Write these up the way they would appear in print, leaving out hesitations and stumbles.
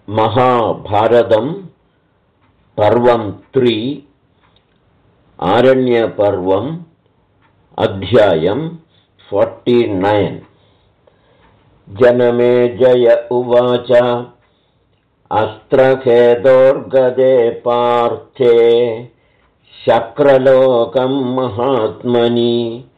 महाभारतं पर्वं 3 आरण्यपर्वम् अध्यायं 49 जनमेजय उवाच अस्त्रखेदोर्गदे पार्थे शक्रलोकं महात्मनि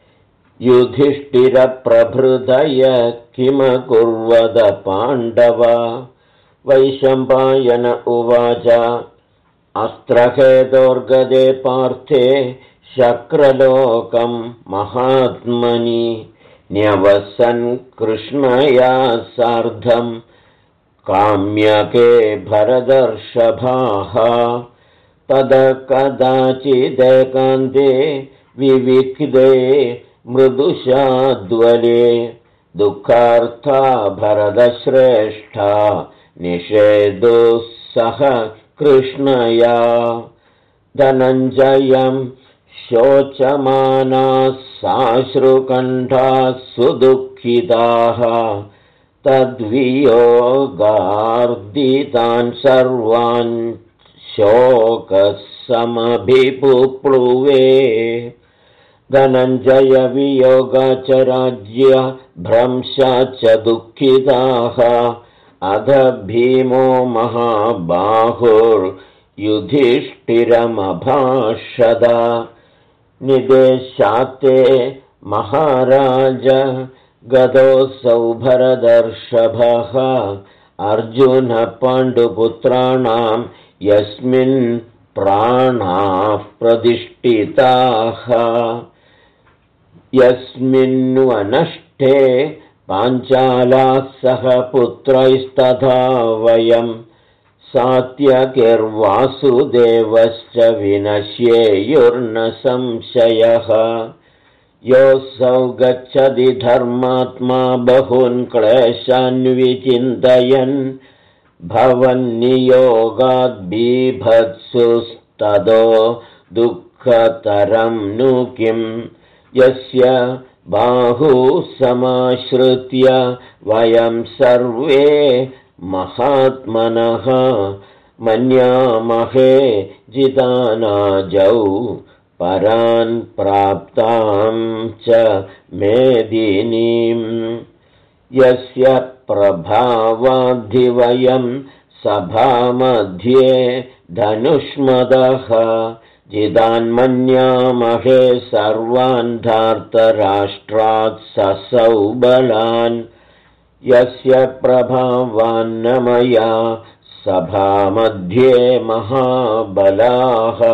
युधिष्ठिरप्रभृतय किमकुर्वद पाण्डव वैशम्पायन उवाच अस्त्रखेदोर्गदे पार्थे शक्रलोकं महात्मनि न्यवसन् कृष्णया सार्धं काम्यके भरदर्षभाः तद कदाचिदेकान्ते विविक्ते मृदुशाद्वले दुःखार्था भरतश्रेष्ठा निषेधुः सह कृष्णया धनञ्जयं शोचमानाः साश्रुकण्ठाः सुदुःखिताः तद्वियोगार्दितान् सर्वान् शोकसमभिपुप्लुवे धनञ्जयवियोगा च राज्य भ्रंशा च दुःखिताः अध भीमो महाबाहुर्युधिष्ठिरमभाषद निदेशाते महाराज गतोऽसौ भरदर्षभः अर्जुनपाण्डुपुत्राणां यस्मिन् प्राणाः प्रतिष्ठिताः यस्मिन्वनष्टे पाञ्चालाः सह पुत्रैस्तथा वयं सात्यकिर्वासुदेवश्च विनश्येयुर्न संशयः योऽसौ गच्छति धर्मात्मा बहून् क्लेशान् विचिन्तयन् भवन्नियोगाद्बिभत्सुस्ततो दुःखतरं नु किम् यस्य बाहु समाश्रित्य वयं सर्वे महात्मनः मन्यामहे जितानाजौ परान् प्राप्तां च मेदिनीं यस्य प्रभावाद्धिवयं सभामध्ये धनुष्मदः जिदान्मन्यामहे सर्वान् धार्तराष्ट्रात् ससौ बलान् यस्य प्रभावान्न मया सभामध्ये महाबलाः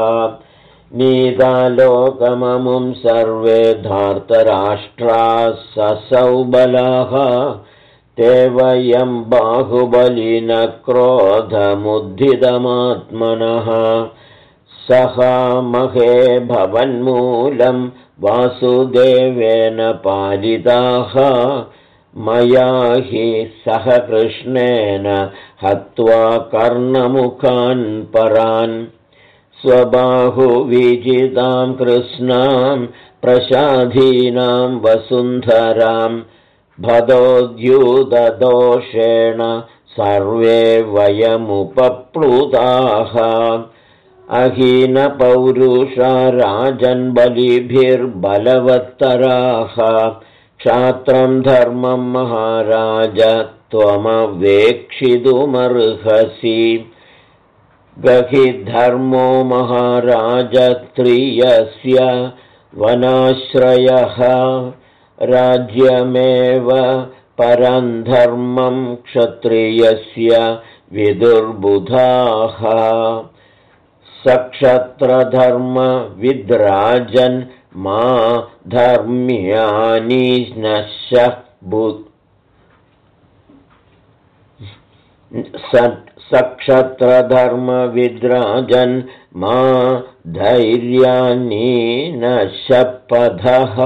नीदालोकममुं सर्वे धार्तराष्ट्राः ससौ बलाः ते वयं बाहुबलिन क्रोधमुद्धितमात्मनः सहामहे भवन्मूलं वासुदेवेन पालिताः मया हि सह कृष्णेन हत्वा कर्णमुखान् परान् स्वबाहुविजितां कृष्णां प्रसाधीनां वसुन्धरां भदोद्युतदोषेण सर्वे वयमुपप्लुताः अहीनपौरुषा राजन्बलिभिर्बलवत्तराः क्षात्रं धर्मं महाराज त्वमवेक्षितुमर्हसि गहिधर्मो महाराज त्रियस्य वनाश्रयः राज्यमेव परं धर्मं क्षत्रियस्य विदुर्बुधाः सक्षत्रधर्म विद्राजन् मा धर्म्यानि नश्य सक्षत्रधर्म विद्राजन् मा धैर्यानि नश्यपथः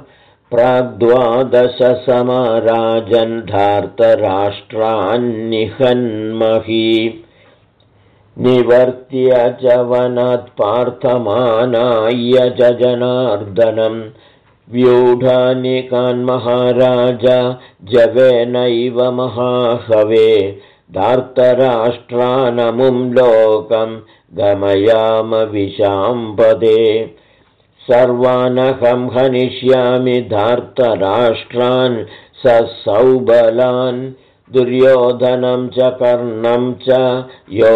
प्राग्द्वादशसमराजन् धार्तराष्ट्रान्निहन्महि निवर्त्य च वनात् पार्थमानाय च जनार्दनं व्यूढानिकान् महाराज जवेनैव महाहवे धार्तराष्ट्रानमुं लोकं गमयाम विशाम्पदे सर्वानहं हनिष्यामि धार्तराष्ट्रान् ससौबलान् दुर्योधनं च कर्णं च यो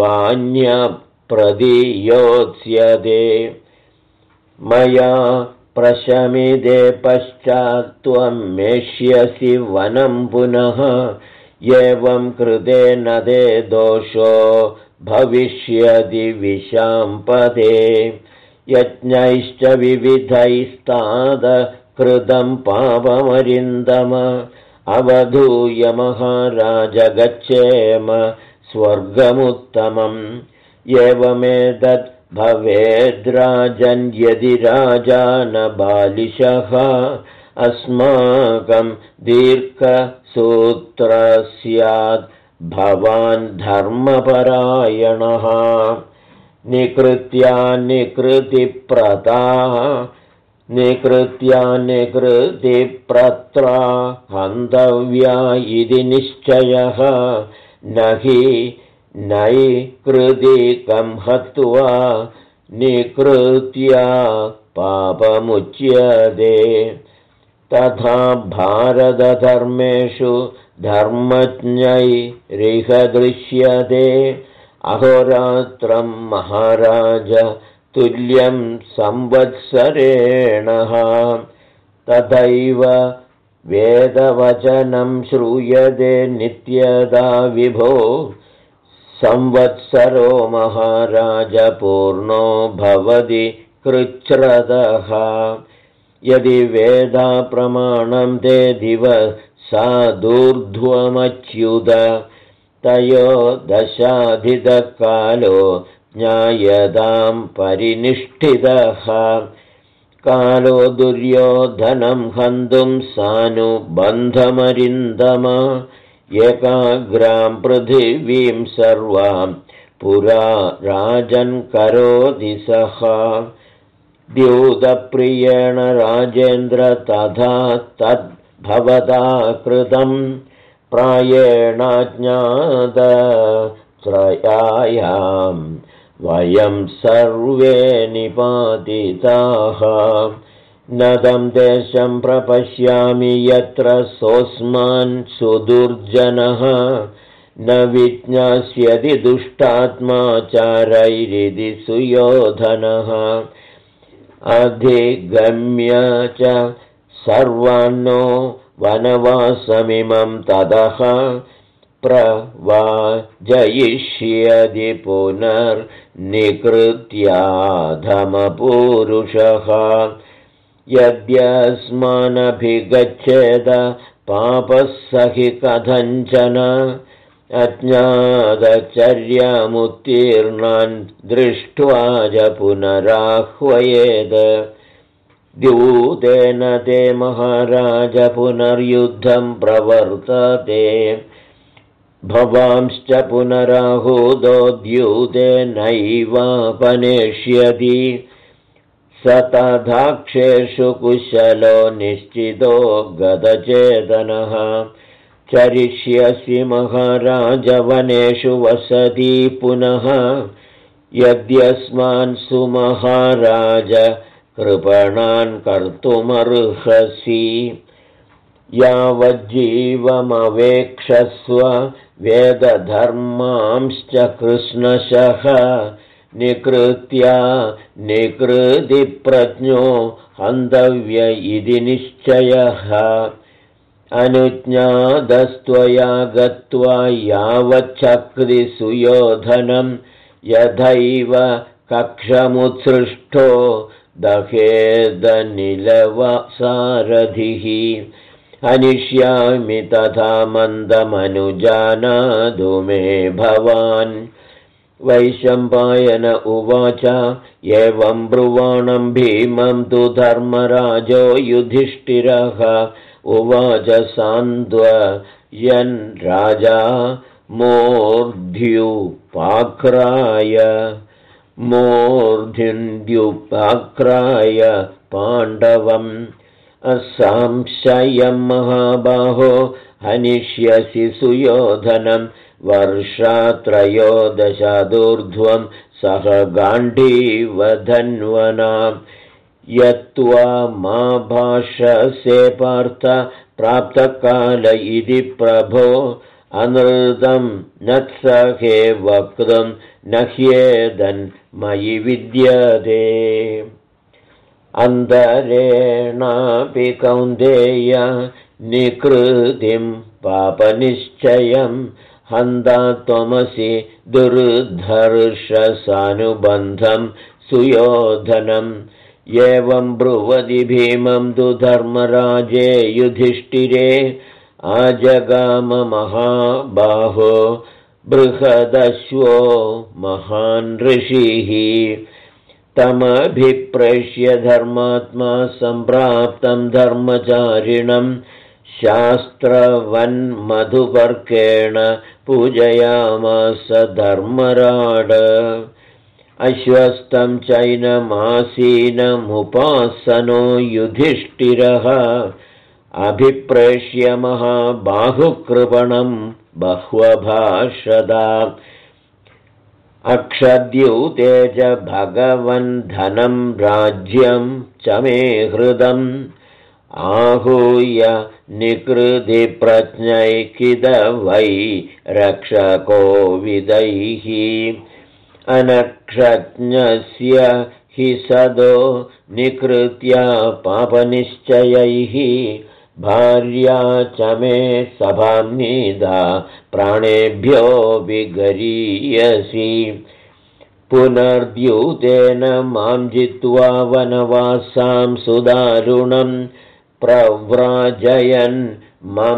वान्यप्रदियोत्स्यते मया प्रशमिदे पश्चात्त्वं मेष्यसि वनं पुनः एवं कृते न ते दोषो भविष्यति विशाम्पदे यज्ञैश्च विविधैस्ताद कृतं पापमरिन्दम अवधूय महाराज गच्छेम स्वर्गमुत्तमम् एवमेतत् भवेद्राजन् यदि राजा न बालिशः अस्माकं दीर्घसूत्रः स्यात् भवान् धर्मपरायणः निकृत्या हन्तव्या इति निश्चयः न हि नैकृतिकं हत्वा निकृत्या पापमुच्यते तथा भारतधर्मेषु धर्मज्ञैरिह दृश्यते अहोरात्रं महाराज तुल्यं संवत्सरेणः तथैव वेदवचनं श्रूयते नित्यदा विभो संवत्सरो महाराज पूर्णो भवति कृच्छ्रदः यदि वेदा प्रमाणं ते दिवसा दूर्ध्वमच्युत तयो दशाधिककालो ज्ञायतां परिनिष्ठितः कालो दुर्योधनं हन्तुं सानुबन्धमरिन्दम एकाग्रां पृथिवीं सर्वां पुरा राजन् करोति सः द्यूतप्रियेण राजेन्द्र तथा तद्भवता कृतं प्रायेणाज्ञातत्रयायां वयं सर्वे निपातिताः नदं देशं प्रपश्यामि यत्र सोऽस्मान् सुदुर्जनः न विज्ञास्यति दुष्टात्मा चारैरिति सुयोधनः अधिगम्य च सर्वान्नो वनवासमिमं ततः प्रवाजयिष्यति पुनर्निकृत्याधमपूरुषः यद्यस्मानभिगच्छेद पापः स हि कथञ्चन अज्ञातचर्यामुत्तीर्णान् दृष्ट्वा च पुनराह्वयेत् द्यूतेन ते महाराज पुनर्युद्धं प्रवर्तते भवांश्च पुनराहूतो द्यूतेनैवापनेष्यति स तथाक्षेषु कुशलो निश्चितो गतचेतनः चरिष्यसि महाराज वनेषु वसति पुनः यद्यस्मान् सुमहाराज कृपणान् कर्तुमर्हसि यावज्जीवमवेक्षस्व वेदधर्मांश्च कृष्णशः निकृतिप्रज्ञो हन्तव्य इति निश्चयः अनुज्ञातस्त्वया गत्वा यावच्छक्ति सुयोधनं यथैव कक्षमुत्सृष्टो दहेदनिलवसारथिः हनिष्यामि तथा मन्दमनुजानातु मे भवान् वैशम्पायन उवाच एवं ब्रुवाणं भीमं तु धर्मराजो युधिष्ठिरः उवाच सान्त्वयन् राजा मूर्ध्युपाक्राय पाण्डवम् असंशयं महाबाहो हनिष्यसि सुयोधनं वर्षात्रयोदशादूर्ध्वं सह गाण्डीवधन्वना यत्त्वा मा भाषसे पार्थ प्राप्तकाल इति प्रभो अनृतं नत्सहे वक्तुं न ह्येदन् मयि विद्यते अन्तरेणापि कौन्तेय निकृतिं पापनिश्चयं हन्ता त्वमसि दुर्धर्षसानुबन्धं सुयोधनम् एवं ब्रुवति भीमं तु धर्मराजे युधिष्ठिरे आजगाम महाबाहो बृहदश्वो महान् ऋषिः तमभिप्रेष्य धर्मात्मा सम्प्राप्तं धर्मचारिणं शास्त्रवन्मधुपर्केण पूजयामास धर्मराड अश्वस्तं चैनमासीनमुपासनो युधिष्ठिरः अभिप्रेष्य महाबाहुकृपणं बह्वभाषदा अक्षद्यूते च भगवन् धनं राज्यं च मे हृदम् आहूय निकृतिप्रज्ञैकिद वै रक्षको विदैः अनक्षज्ञस्य हि सदो निकृत्या पापनिश्चयैः भार्या च मे सभां नीधा प्राणेभ्यो विगरीयसि पुनर्द्यूतेन मां जित्वा वनवासां सुदारुणं प्रव्राजयन् मम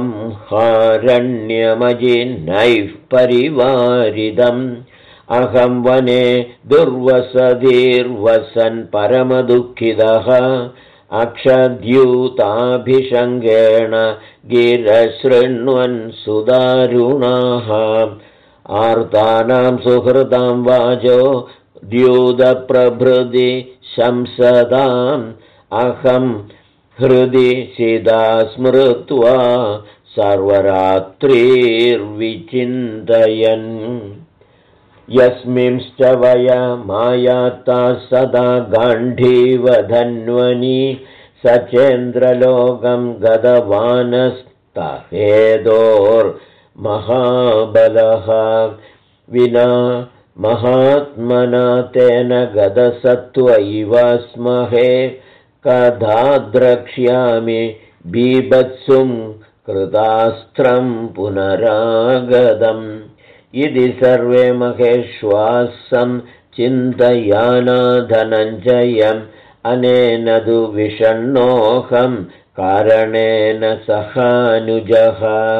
हारण्यमजिनैः परिवारिदम् अहं वने दुर्वसतिर्वसन् परमदुःखितः अक्षद्यूताभिषङ्गेण गिरशृण्वन् सुदारुणाः आर्तानां सुहृदां वाचो द्यूतप्रभृति शंसदाम् अहं हृदि सिदा स्मृत्वा सर्वरात्रिर्विचिन्तयन् यस्मिंश्च वयमायाता सदा गाण्डीवधन्वनि सचेन्द्रलोकं गतवानस्तहेदोर्महाबलः विना महात्मना तेन गतसत्त्वैव स्महे कदा द्रक्ष्यामि बीभत्सुं कृतास्त्रं पुनरागतम् इति सर्वे महेश्वासं चिन्तयाना धनञ्जयम् अनेन तु विषण्णोऽहं कारणेन सहानुजः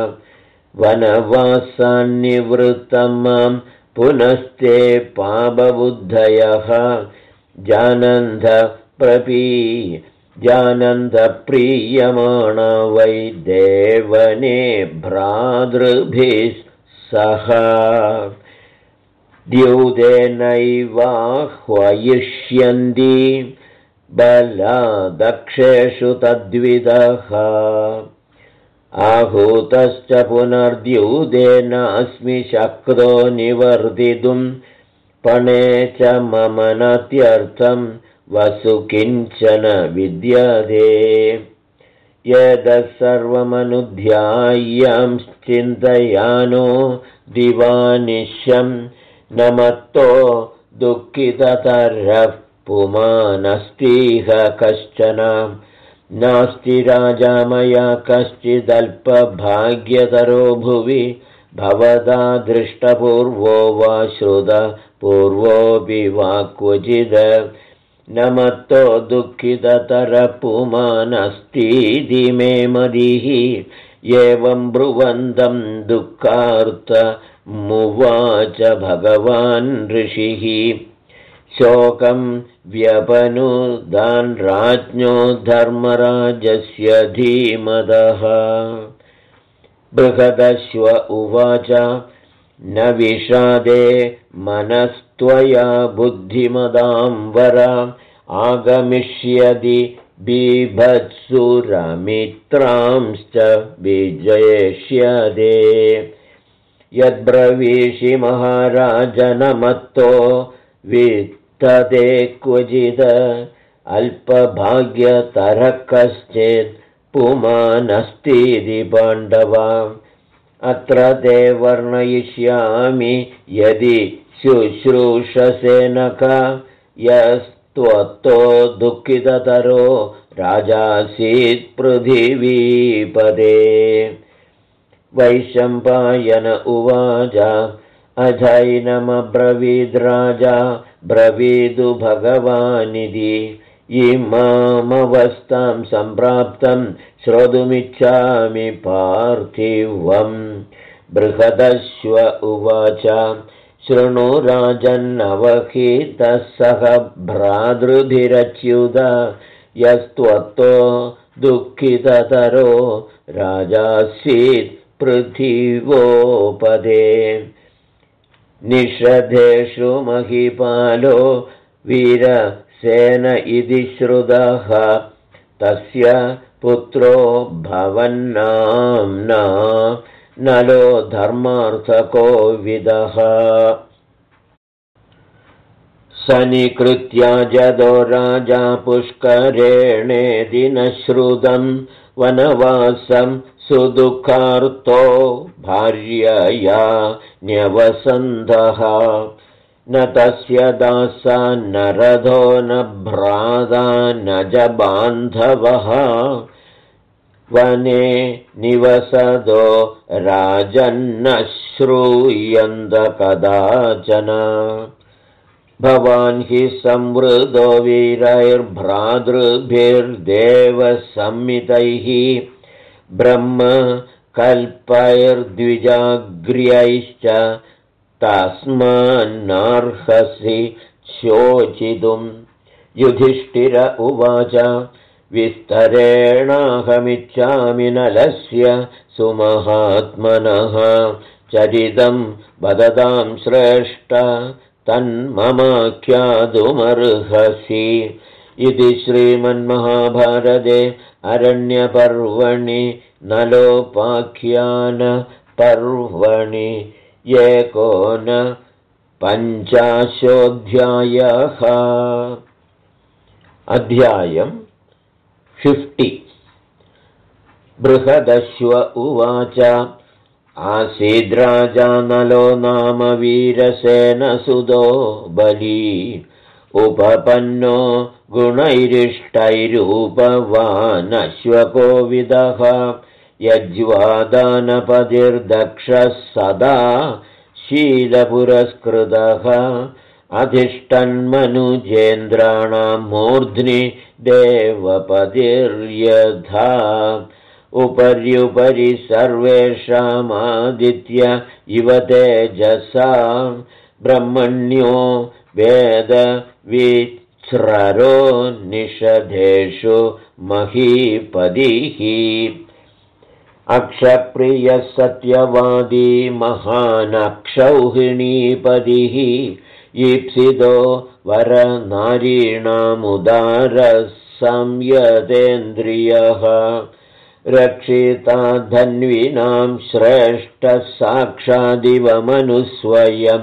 वनवासान्निवृत्तं मां पुनस्ते पापबुद्धयः जानन्द प्रीयमाणा वै देवने भ्रातृभिः सह द्यूतेनैवाह्वयिष्यन्ति बलादक्षेषु तद्विदः आहूतश्च पुनर्द्यूतेनास्मि शक्तो निवर्तितुं पणे च मम नत्यर्थं वसु किञ्चन विद्यते यदसर्वमनुध्याय्यं चिन्तयानो दिवानिशं न मत्तो दुःखिततरः पुमानस्तीह कश्चन नास्ति राजा मया कश्चिदल्पभाग्यतरो भुवि भवदा दृष्टपूर्वो वा श्रुतपूर्वोऽपि वा क्वचिद न मत्तो दुःखिततरपुमानस्तीति मे मदिः एवं ब्रुवन्तं दुःखार्तमुवाच भगवान् ऋषिः शोकं व्यपनुदान् राज्ञो धर्मराजस्य धीमतः बृहदश्व उवाच न विषादे मनस्त्वया बुद्धिमदां वर आगमिष्यति बीभत्सुरमित्रांश्च विजयिष्यते यद्ब्रवीषि महाराजनमत्तो वित्तते क्वचिद अल्पभाग्यतरः कश्चित् पुमानस्तीति पाण्डवा अत्र ते वर्णयिष्यामि यदि शुश्रूषसेनक यस्त्वत्तो दुःखिततरो राजासीत् पृथिवीपदे वैशम्पायन उवाच अजैनमब्रवीद्राजा ब्रवीदु भगवानिति इमामवस्थां सम्प्राप्तं श्रोतुमिच्छामि पार्थिवम् बृहदश्व उवाच शृणु राजन्नवहितः सह भ्रातृभिरच्युत यस्त्वत्तो दुःखिततरो राजासीत् पृथिवोपदे निषधेषु महीपालो वीरसेन इति श्रुतः तस्य पुत्रो भवन्नाम्ना नलो धर्मार्थको विदः सनिकृत्या जदो राजा पुष्करेणेति न श्रुतं वनवासं सुदुःखार्तो भार्यया न्यवसन्तः न तस्य दासा न रथो न भ्राता न च बान्धवः वने निवसदो राजन्न श्रूयन्त कदाचन भवान् हि संवृतो वीरैर्भ्रातृभिर्देवसंमितैः ब्रह्म कल्पैर्द्विजाग्र्यैश्च तस्मान्नार्हसि शोचितुं युधिष्ठिर उवाच विस्तरेणाहमिच्छामि नलस्य सुमहात्मनः चरितं वदतां श्रेष्ठ तन्ममाख्यातुमर्हसि इति श्रीमन्महाभारते अरण्यपर्वणि नलोपाख्यानपर्वणि 51 अध्यायम् 50 बृहदश्व उवाच आसीद्राजा नलो नाम वीरसेनसुतो बली उपपन्नो गुणैरिष्टैरूपवानश्वकोविदः यज्वादानपतिर्दक्षः सदा शीलपुरस्कृतः अधिष्ठन्मनुजेन्द्राणां मूर्ध्नि देवपतिर्यथा उपर्युपरि सर्वेषामादित्य इव तेजसा ब्रह्मण्यो वेदविच्ररो निषधेषु महीपतिः अक्षप्रियः सत्यवादी महानक्षौहिणीपतिः ईप्सितो वरनारीणामुदारः संयतेन्द्रियः रक्षिता धन्विनां श्रेष्ठः साक्षादिव मनुस्वयं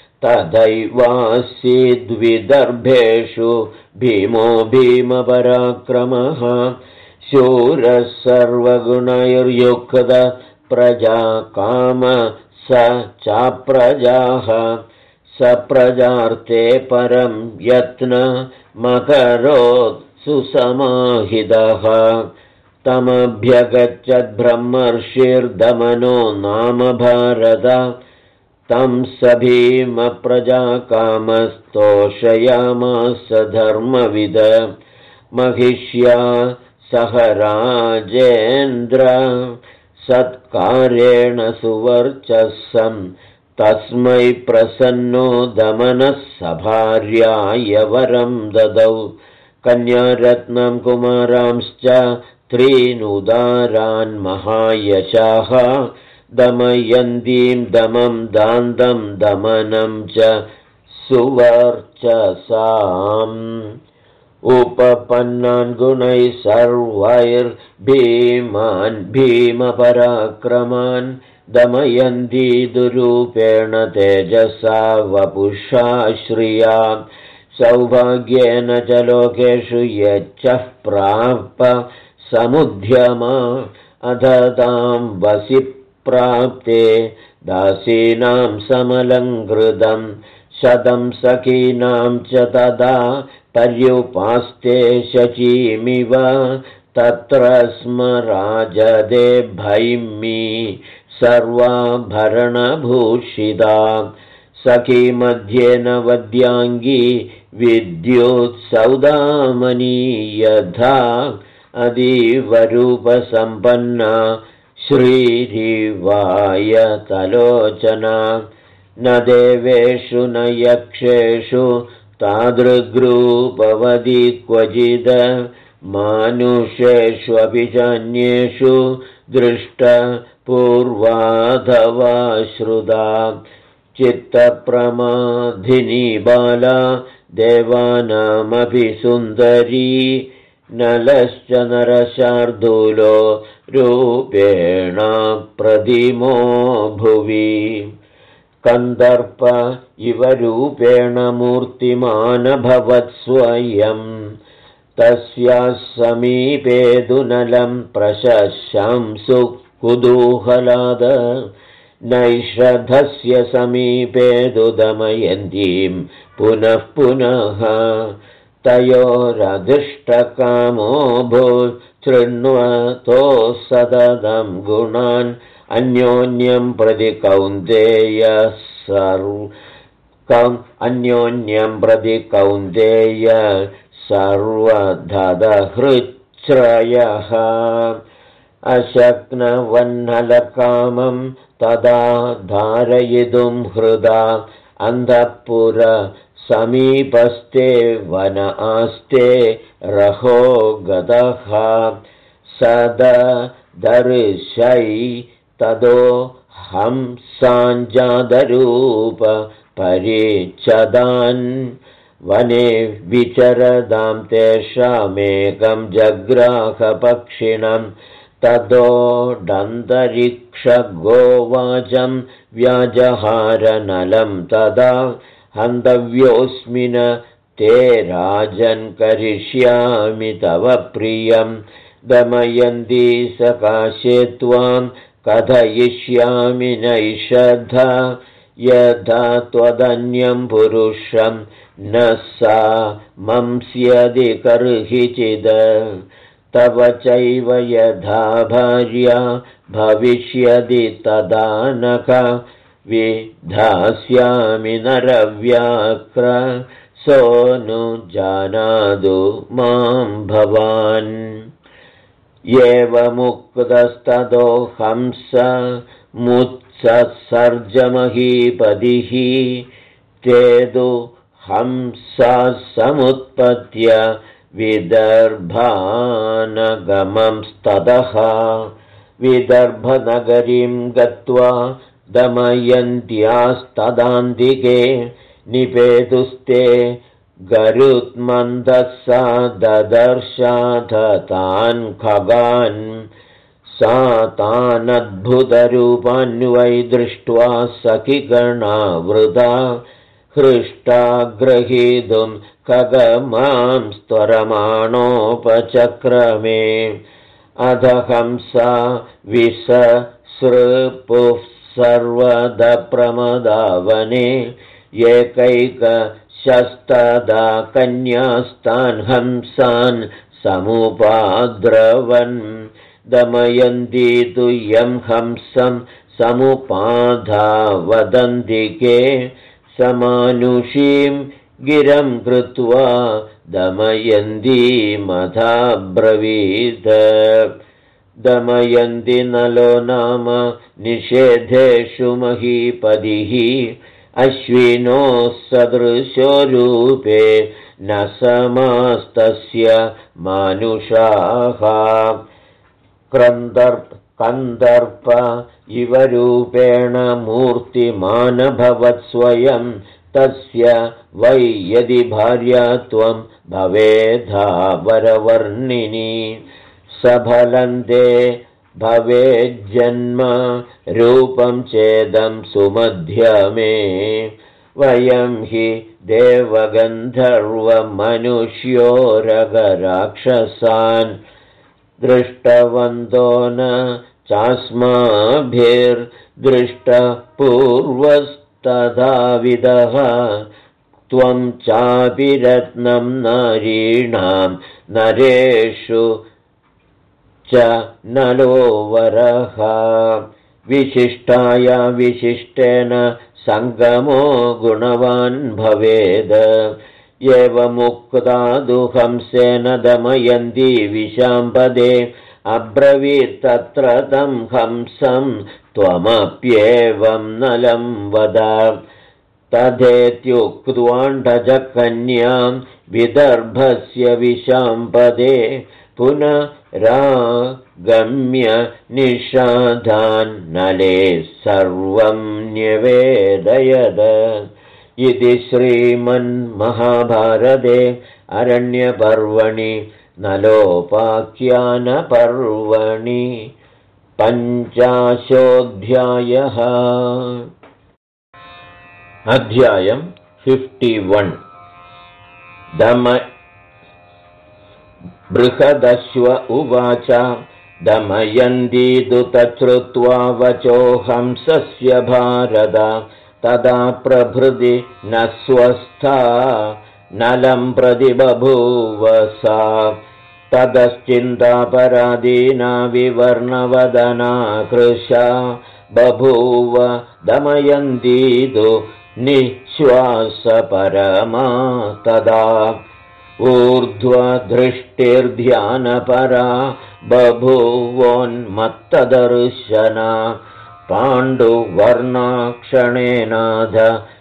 तथैवासीद्विदर्भेषु भीमो भीमपराक्रमः शूरः सर्वगुणैर्युक्त प्रजाकाम स चाप्रजाः सप्रजार्थे परं यत्नमकरोत् सुसमाहितः तमभ्यगच्छद् ब्रह्मर्षिर्दमनो नाम भारत तं स भीमप्रजाकामस्तोषयामास धर्मविद महिष्या सह राजेन्द्र सत्कारेण सुवर्चसं तस्मै प्रसन्नो दमनः सभार्याय वरं ददौ कन्यारत्नं कुमारांश्च त्रीनुदारान् महायशाः दमयन्तीं दमं दान्तं दमनं च सुवर्चसाम् उपपन्नान् गुणैः सर्वैर्भीमान् भीमपराक्रमान् दमयन्ती दुरूपेण तेजसा वपुषा श्रिया सौभाग्येन च लोकेषु यच्चः प्राप समुद्यमा अधतां वसि प्राप्ते दासीनां समलङ्कृतं शतं सखीनां च तदा पर्युपास्ते शचीमिव तत्र स्म राजदे भैमी सर्वाभरणभूषिता सखी मध्ये नवद्याङ्गी विद्युत्सौदामनी यथा अदीवरूपसम्पन्ना श्रीरिवायतलोचना न देवेषु न यक्षेषु तादृग्रूपवती क्वचिद मानुषेष्वपि चान्येषु दृष्टपूर्वाधवा श्रुता चित्तप्रमाधिनी बाला देवानामपि सुन्दरी नलश्च नरशार्दूलो रूपेण प्रतिमो भुवि कन्दर्प इव रूपेण मूर्तिमानभवत् स्वयं तस्याः समीपे दुनलं प्रशशंसु कुतूहलाद नैषधस्य समीपे दमयन्तीं पुनः पुनः तयोरधिष्ठकामोऽभूत् शृण्वतो सततं गुणान् अन्योन्यं प्रति कौन्तेय सर्वधदहृच्छ्रयः अशक्नवह्नलकामं तदा धारयितुं हृदा अन्धपुर समीपस्थे वन आस्ते रहो गतः सददर्शै तदो हंसाञ्जातरूप परिच्छदान् वने विचरदां तेषामेकं जग्राहपक्षिणं तदोडन्तरिक्षगोवाचं व्याजहारनलं तदा हन्तव्योऽस्मिन् ते राजन् करिष्यामि तव प्रियं दमयन्ती सकाशे त्वां कथयिष्यामि नैषध यथा त्वदन्यं पुरुषं न सा मंस्यदि कर्हिचिद तव चैव यथा भार्या भविष्यदि तदा नख विधास्यामि नरव्याघ्र सोऽनुजानातु मां भवान् एवमुक्तस्ततो हंस मुत्सत्सर्जमहीपतिः तेदु हंसाः समुत्पत्य विदर्भानगमंस्ततः विदर्भनगरीं गत्वा दमयन्त्यास्तदान्तिके निपेतुस्ते गरुत्मन्दः सा ददर्शाथ तान् खगान् सा तानद्भुतरूपान्वै दृष्ट्वा सखिगणावृता हृष्टा ग्रहीतुं खगमां स्तरमाणोपचक्रमे अधहंसा विससृपुः सर्वदप्रमदावने एकैकशस्तदा कन्यास्तान् हंसान् समुपाद्रवन् दमयन्ती तु यं हंसं समुपाधावदन्तिके समानुषीं गिरं कृत्वा दमयन्तीमथाब्रवीत् दमयन्ती नलो नाम निषेधेषु महीपतिः अश्विनोः सदृशो रूपे न समास्तस्य मानुषाः कन्दर्प इव रूपेण मूर्तिमानभवत् स्वयं तस्य वै यदि भार्या त्वं भवेद्धा वरवर्णिनी सफलन्ते भवेज्जन्म रूपं चेदं सुमध्यमे वयं हि देवगन्धर्वमनुष्योरगराक्षसान् दृष्टवन्तो न चास्माभिर्दृष्टपूर्वस्तथाविदः त्वं चापि रत्नं नारीणां नरेषु च नलोवरः विशिष्टाया विशिष्टेन सङ्गमो गुणवान् भवेद् एवमुक्तादुहंसेन दमयन्ती विशाम्पदे अब्रवीत् तत्र तं हंसं त्वमप्येवं नलं वद तथेत्युक्त्वाण्डजकन्यां विदर्भस्य विशाम्पदे पुनरागम्य निषादान्नले सर्वं न्यवेदयद इति श्रीमन्महाभारते अरण्यपर्वणि नलोपाख्यानपर्वणि 50 अध्यायं 51 बृहदश्व उवाच दमयन्ती दुतश्रुत्वा वचो हंसस्य भारत तदा प्रभृति न स्वस्था नलं प्रति बभूव सा ततश्चिन्तापराधीना विवर्णवदना कृशा बभूव दमयन्ती तु निःश्वासपरमा तदा ऊर्ध्वदृष्टिर्ध्यानपरा बभूवोन्मत्तदर्शना पाण्डुवर्णाक्षणेनाथ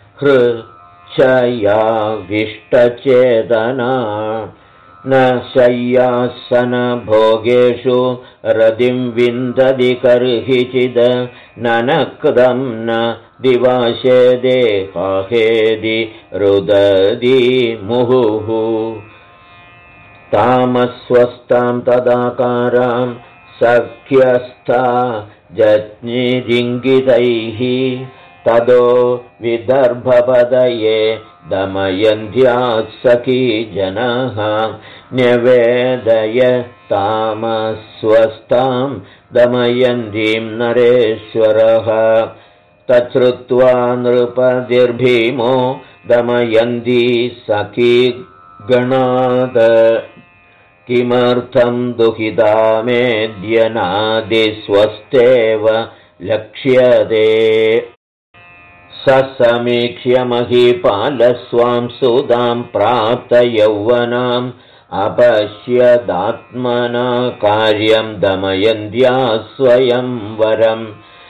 हृच्छयाविष्टचेतना न शय्यासनभोगेषु रतिं विन्दति कर्हिचिद ननक्तं न दिवाशेदे हाहेदि रुदति मुहुः तामस्वस्थां तदाकारां सख्यस्था जज्ञिरिङ्गितैः तदो विदर्भपदये दमयन्त्याः सखी जनः न्यवेदय तामस्वस्थां दमयन्तीं नरेश्वरः तच्छ्रुत्वा नृपतिर्भीमो दमयन्ती सखी गणाद किमर्थं दुहिता मेद्यनादिस्वस्थेव लक्ष्यते ससमीक्ष्य महीपालस्वां सुतां प्राप्तयौवनाम् अपश्यदात्मना कार्यं दमयन्त्या स्वयंवरं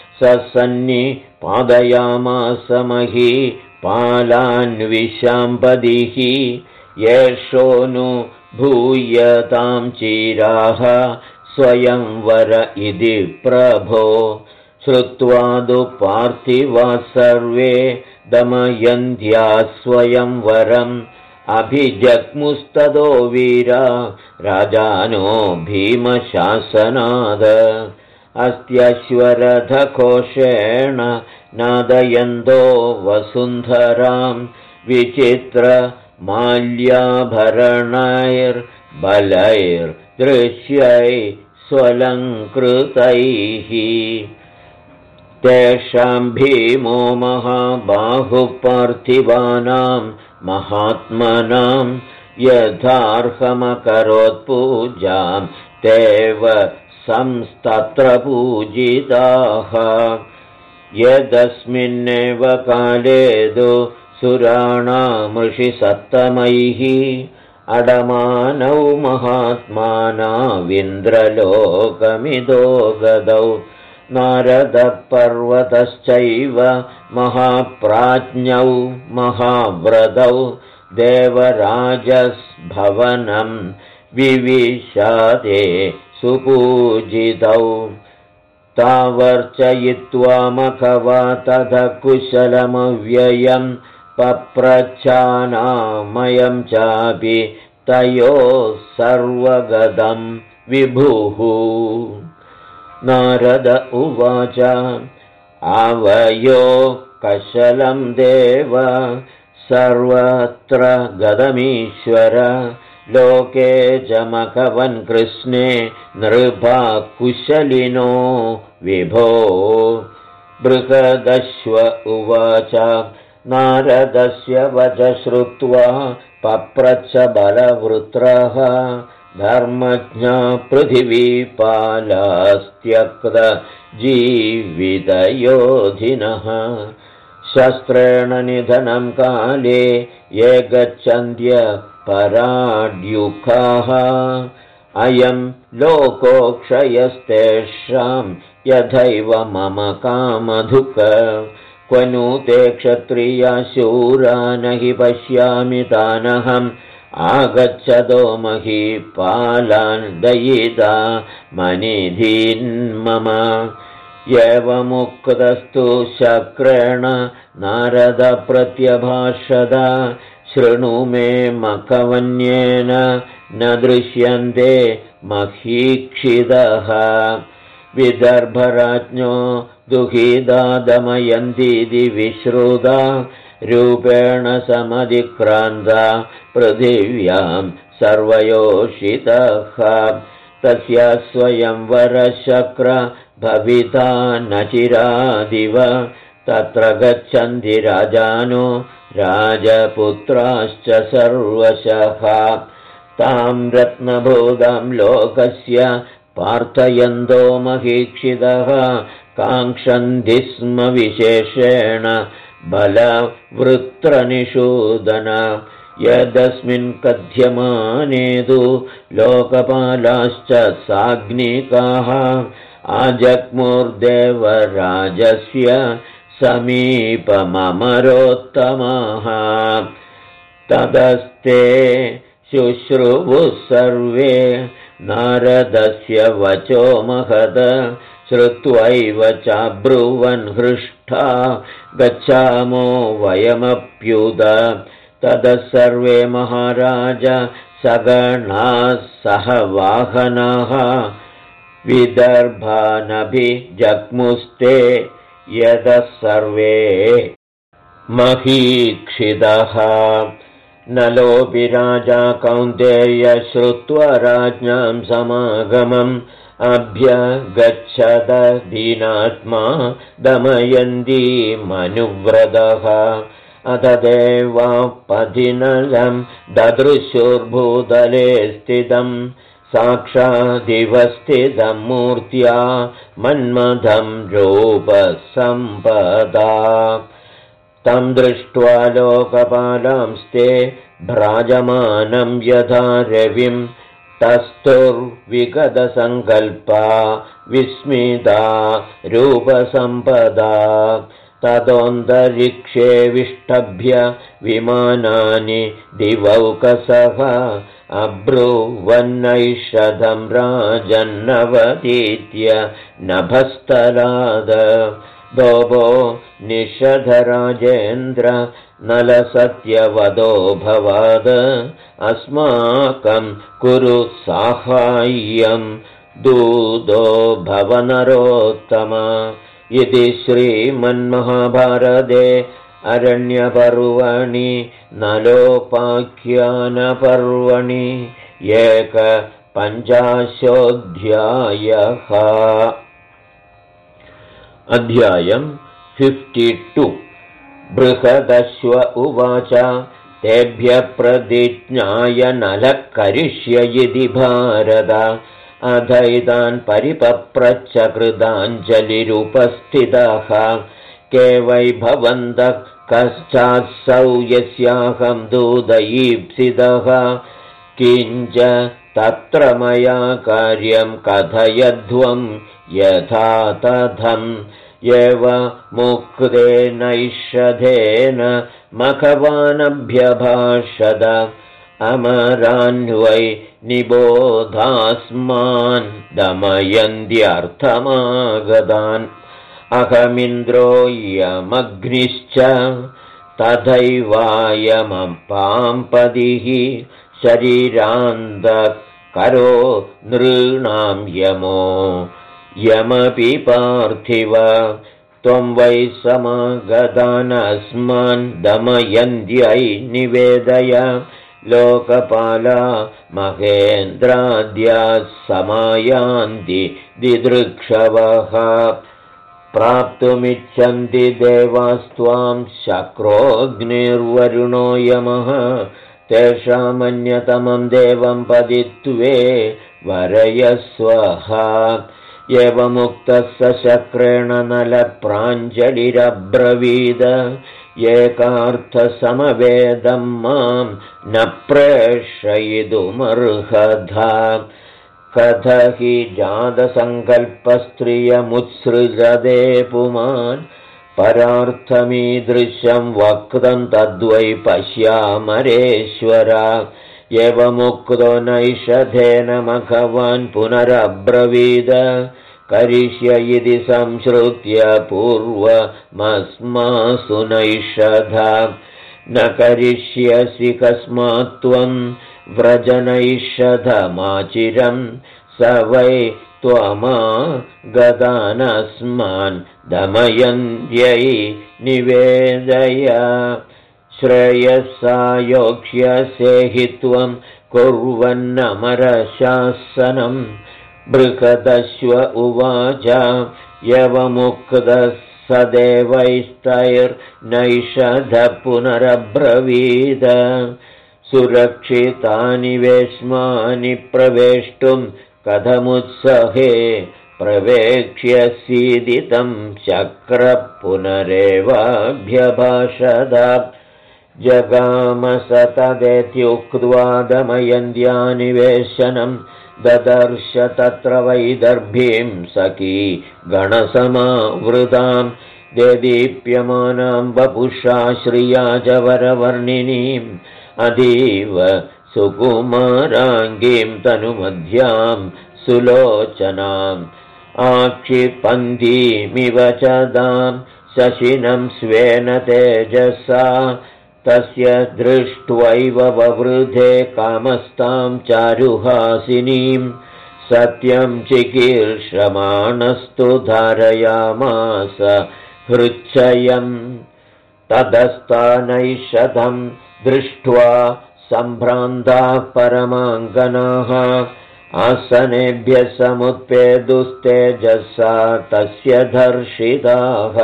ससन्निपादयामास महीपालान्विशाम्पदिः येषो नु भूयतां चिराः स्वयंवर इति प्रभो श्रुत्वा तु पार्थिवा सर्वे दमयन्त्या स्वयंवरम् अभिजग्मुस्ततो वीरा राजानो भीमशासनाद अस्त्यश्वरथघोषेण नादयन्तो वसुन्धरां विचित्रमाल्याभरणैर्बलैर्दृश्यै स्वलङ्कृतैः तेषां भीमो महाबाहुपार्थिवानां महात्मनां यथार्हमकरोत्पूजां तेव संस्तत्र पूजिताः यदस्मिन्नेव काले तु सुराणामृषिसत्तमैः अडमानौ महात्मानाविन्द्रलोकमिदो गदौ नारदपर्वतश्चैव महाप्राज्ञौ महाव्रतौ देवराजस्भवनं विविशादे सुपूजितौ तावर्चयित्वा मखवा तथ कुशलमव्ययं पप्रच्छानामयं चापि तयोः सर्वगदं विभुः नारद उवाच आवयो कशलं देव सर्वत्र गतमीश्वर लोके च मघवन् कृष्णे नृपा कुशलिनो विभो बृहदश्व उवाच नारदस्य वच श्रुत्वा पप्रच्छ बलवृत्रः धर्मज्ञा पृथिवीपालास्त्यक्त जीवितयोधिनः शस्त्रेण निधनं काले ये गच्छन्त्य पराड्युखाः अयं लोकोक्षयस्तेषां यथैव मम कामधुक क्वनु ते क्षत्रिया शूरा न हि पश्यामि तानहम् आगच्छतो महीपालान् दयिता मनिधीन्मम एवमुक्तस्तु शक्रेण नारद प्रत्यभाषद शृणु मे मखवन्येन न दृश्यन्ते महीक्षितः विदर्भराज्ञो दुःखिता दमयन्तीति विश्रुता रूपेण समधिक्रान्ता पृथिव्यां सर्वयोषितः तस्य स्वयंवरशक्र भविता न चिरादिव तत्र गच्छन्ति राजानो राजपुत्राश्च सर्वशः तां रत्नभूतां लोकस्य पार्थयन्तो महीक्षितः काङ्क्षन्ति स्म विशेषेण बलवृत्रनिषूदन यदस्मिन् कथ्यमाने तु लोकपालाश्च साग्निकाः आजग्मुर्देवराजस्य समीपममरोत्तमाः तदस्ते शुश्रुवुः सर्वे नारदस्य वचो महद श्रुत्वैव चाब्रुवन् हृष्टा गच्छामो वयमप्युत ततः सर्वे महाराज सगणाः सह वाहनाः विदर्भानभिजग्मुस्ते यतः सर्वे महीक्षितः नलोऽपि राजा कौन्तेय श्रुत्वा राज्ञां समागमम् अभ्यगच्छद दीनात्मा दमयन्ती मनुव्रतः अथ देवापधिनलं ददृशुर्भूतले स्थितं साक्षादिव स्थितं मूर्त्या मन्मथं रूपसम्पदा तं दृष्ट्वा लोकपालांस्ते भ्राजमानं यथा रविं तस्थुर्विगतसङ्कल्पा विस्मिता रूपसम्पदा ततोऽन्तरिक्षे विष्टभ्य विमानानि दिवौकसः अब्रुवन्नैषधं राजन्नवतीत्य नभस्तलाद दोभो निषधराजेन्द्र नलसत्यवदो भवाद अस्माकं कुरु साहाय्यं दूतो भवनरोत्तम इति श्रीमन्महाभारते अरण्यपर्वणि नलोपाख्यानपर्वणि 51 अध्यायम् 52 बृहदश्व उवाच तेभ्यः प्रतिज्ञाय नलः करिष्यति भारत अधैतान् परिपप्रच्छ कृताञ्जलिरुपस्थितः के वै भवन्तः कश्चात्सौ यस्याहं दूतईप्सितः किञ्च तत्र मया कार्यं कथयध्वं यथा तथम् एव मुक्तेनैषधेन मघवानभ्यभाषत अमरान्वै निबोधास्मान् दमयन्त्यर्थमागतान् अहमिन्द्रो यमग्निश्च तथैवायमपाम्पदिः शरीरान्तकरो नृणां यमो यमपि पार्थिव त्वं वै समागतानस्मान् दमयन्त्यै निवेदय लोकपाला महेन्द्राद्याः समायान्ति दिदृक्षवः प्राप्तुमिच्छन्ति देवास्त्वां शक्रोऽग्निर्वरुणो यमः तेषामन्यतमं देवं पदित्वे वरयस्वः एवमुक्तः स शक्रेण नलप्राञ्जलिरब्रवीद एकार्थसमवेदं मां न प्रेषयितुमर्हथा कथ हि जातसङ्कल्पस्त्रियमुत्सृजते पुमान् परार्थमीदृशं वक्तं तद्वै पश्यामरेश्वर एवमुक्तो नैषधेन मघवान् पुनरब्रवीद करिष्य इति संश्रुत्य पूर्वमस्मासु नैषधा न करिष्यसि कस्मात् त्वं व्रजनैषधमाचिरं स वै त्वमागतानस्मान् दमयन्त्यै निवेदय श्रेयसा योक्ष्यसे हि त्वं कुर्वन्नमरशासनं बृहदश्व उवाच यवमुक्तः स देवैस्तैर्नैषधः पुनरब्रवीद सुरक्षितानि वेश्मानि प्रवेष्टुं कथमुत्सहे प्रवेक्ष्यसीदितं चक्रः पुनरेवाभ्यभाषद जगामस तदेत्युक्त्वा दमयन्त्या निवेशनं ददर्श तत्र वैदर्भीं सखी गणसमावृतां देदीप्यमानां वपुषा श्रिया च वरवर्णिनीम् अतीव सुकुमाराङ्गीं तनुमध्यां सुलोचनाम् आक्षिपन्तीमिव च दां शशिनं स्वेन तेजसा तस्य दृष्ट्वैव ववृधे कामस्तां चारुहासिनीं सत्यं चिकीर्षमाणस्तु धारयामास हृच्छयम् तदस्तानैषधं दृष्ट्वा सम्भ्रान्ताः परमाङ्गनाः आसनेभ्यः समुत्पेदुस्तेजसा तस्य दर्शिताः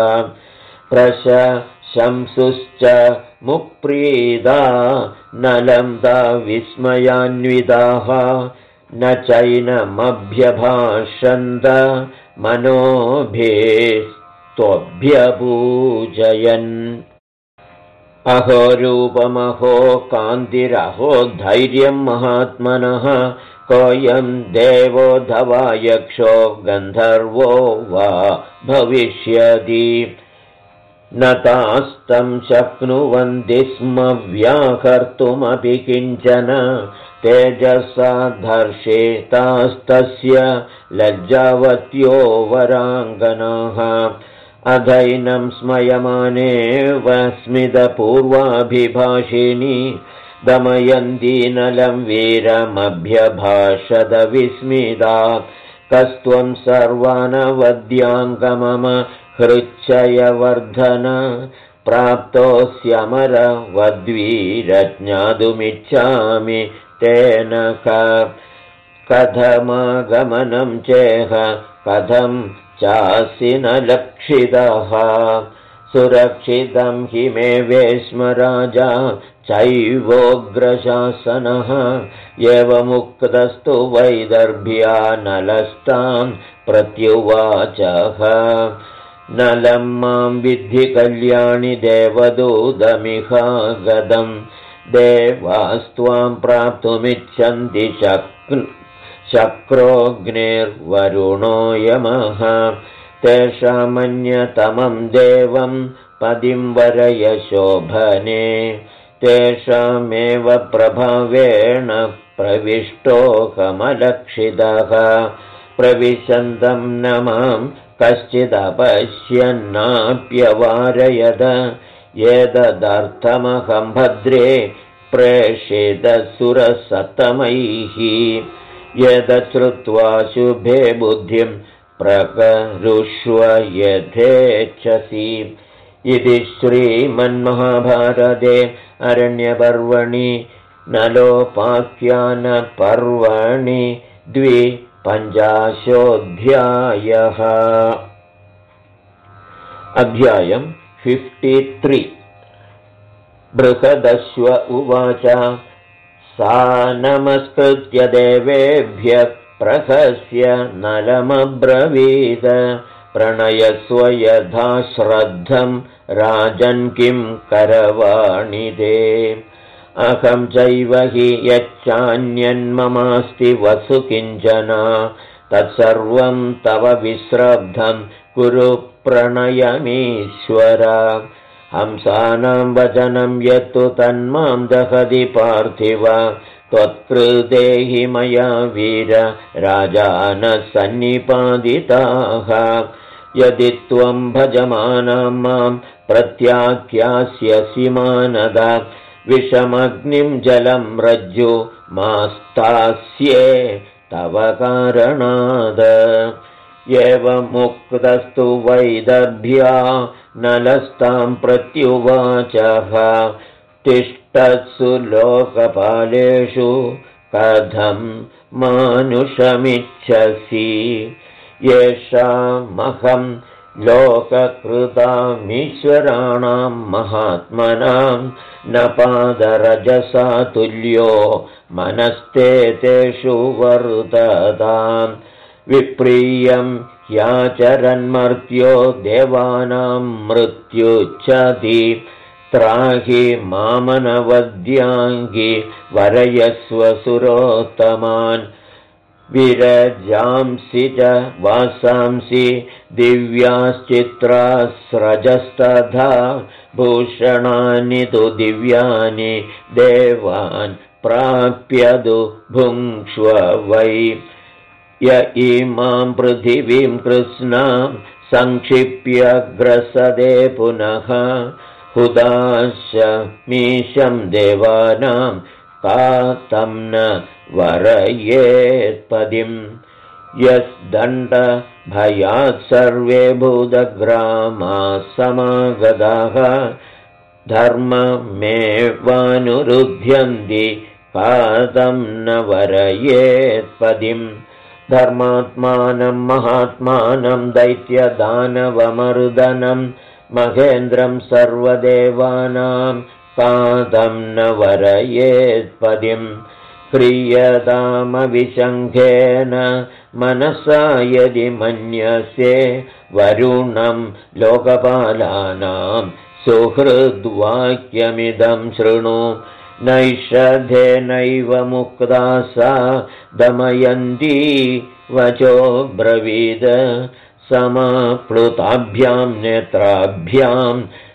प्रशंसुश्च मुक्प्रीदा नलं ता विस्मयान्विताः न चैनमभ्यभाषन्त मनोभिस्त्वभ्यपूजयन् अहो रूपमहो कान्तिरहो धैर्यं महात्मनः कोऽयं देवोऽथवा यक्षो गन्धर्वो वा भविष्यति न तास्तं शक्नुवन्ति स्म व्याकर्तुमपि किञ्चन तेजसा धर्षितास्तस्य लज्जावत्यो वराङ्गनाः अधैनं स्मयमानेव स्मितपूर्वाभिभाषिणी दमयन्ती नलं वीरमभ्यभाषद विस्मिता कस्त्वं सर्वानवद्याङ्गमम हृच्छयवर्धन प्राप्तोऽस्यमरवद्वीरज्ञातुमिच्छामि तेन कथमागमनं चेह कथं चासि न लक्षितः सुरक्षितं हि मे वेश्म राजा चैवोग्रशासनः एवमुक्तस्तु वैदर्भ्या नलस्तां प्रत्युवाचः नलं मां विद्धि कल्याणि देवदूतमिहागतं देवास्त्वां प्राप्तुमिच्छन्ति शक्रोऽग्निर्वरुणो यमः तेषामन्यतमं देवं पदिं वरय शोभने तेषामेव प्रभावेण प्रविष्टोऽहमलक्षितः प्रविशन्तं न मां कश्चिदपश्यन्नाप्यवारयद एतदर्थमहं भद्रे प्रेषितसुरसत्तमैः यदश्रुत्वा शुभे बुद्धिं प्रकरुष्व यथेच्छसि। इति श्रीमन्महाभारते अरण्यपर्वणि नलोपाख्यानपर्वणि 52 अध्यायम् 53। बृहदश्व उवाच सा नमस्कृत्य देवेभ्यः प्रहस्य नलमब्रवीद प्रणयस्व यथा श्रद्धं राजन् किं करवाणि ते। अहं चैव हि यच्चान्यन्ममास्ति वसु किञ्चन तत्सर्वं तव विश्रब्धं कुरु प्रणयमीश्वर। हंसानां वचनं यत्तु तन्मां दहति पार्थिव त्वत्कृते हि मया वीर राजानः सन्निपादिताः। यदि त्वं भजमानां मां प्रत्याख्यास्यसि मानद विषमग्निं जलं रज्जु मास्तास्ये तव कारणाद। एवमुक्तस्तु वैदर्भ्या नलस्तां प्रत्युवाचः तिष्ठत्सु लोकपालेषु कथं मानुषमिच्छसि। येषामहं लोककृतामीश्वराणां महात्मनां न पादरजसा तुल्यो मनस्ते तेषु वर्तताम्। विप्रियं ह्याचरन्मर्त्यो देवानां मृत्युच्छति त्राहि मामनवद्याङ्गि वरयस्व सुरोत्तमान्। विरजांसि च वासांसि दिव्याश्चित्रास्रजस्तथा भूषणानि तु दिव्यानि देवान् प्राप्यदु भुङ्क्ष्व वै। य इमां पृथिवीं कृत्स्नां संक्षिप्य ग्रसदे पुनः हुदाशमीशं देवानां कातं न वरयेत्पदिं। यस्दण्डभयात् सर्वे भूतग्रामाः समागताः धर्ममेवानुरुध्यन्ति कातं न वरयेत्पदिम्। धर्मात्मानं महात्मानं दैत्यदानवमर्दनं महेन्द्रं सर्वदेवानां कातं न वरयेत्पदिं। क्रियतामविशङ्खेन मनसा यदि मन्यसे वरुणं लोकपालानां सुहृद्वाक्यमिदं शृणु। नैषधेनैव मुक्ता सा दमयन्ती वचो ब्रवीद समाप्लुताभ्यां नेत्राभ्यां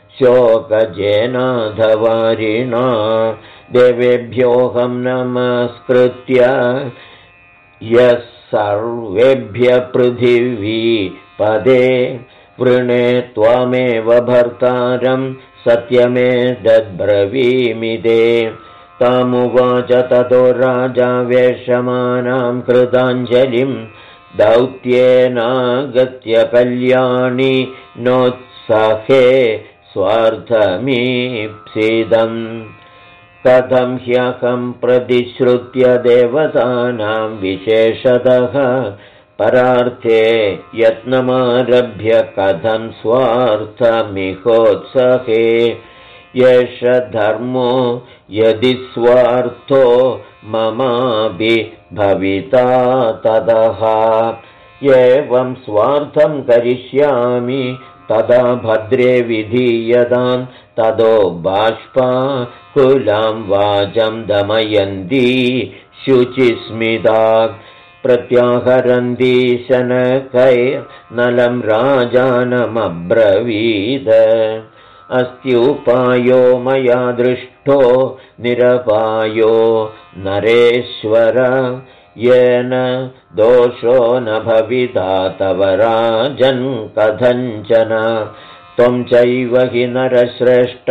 शोकजेनाधवारिणा। देवेभ्योऽहं नमस्कृत्य यः सर्वेभ्यः पृथिवीपदे वृणे त्वामेव भर्तारं सत्यमेतद्ब्रवीमि ते। तामुवाच ततो राजा वेशमानां कृताञ्जलिं दौत्येनागत्य कल्याणी नोत्साहे स्वार्थमीप्सितम्। कथं ह्यहं प्रतिश्रुत्य देवतानां विशेषतः परार्थे यत्नमारभ्य कथं स्वार्थमिहोत्सहे। एष धर्मो यदि स्वार्थो ममापि भविता ततः। एवं स्वार्थं करिष्यामि तदा भद्रे विधीयतां। ततो बाष्पाकुलां वाचं दमयन्ती शुचिस्मिता प्रत्याहरन्ती शनकैर्नलं राजानमब्रवीद। अस्त्युपायो मया दृष्टो निरपायो नरेश्वर येन दोषो न भविता तव राजन् कथञ्चन। त्वं चैव हि नरश्रेष्ठ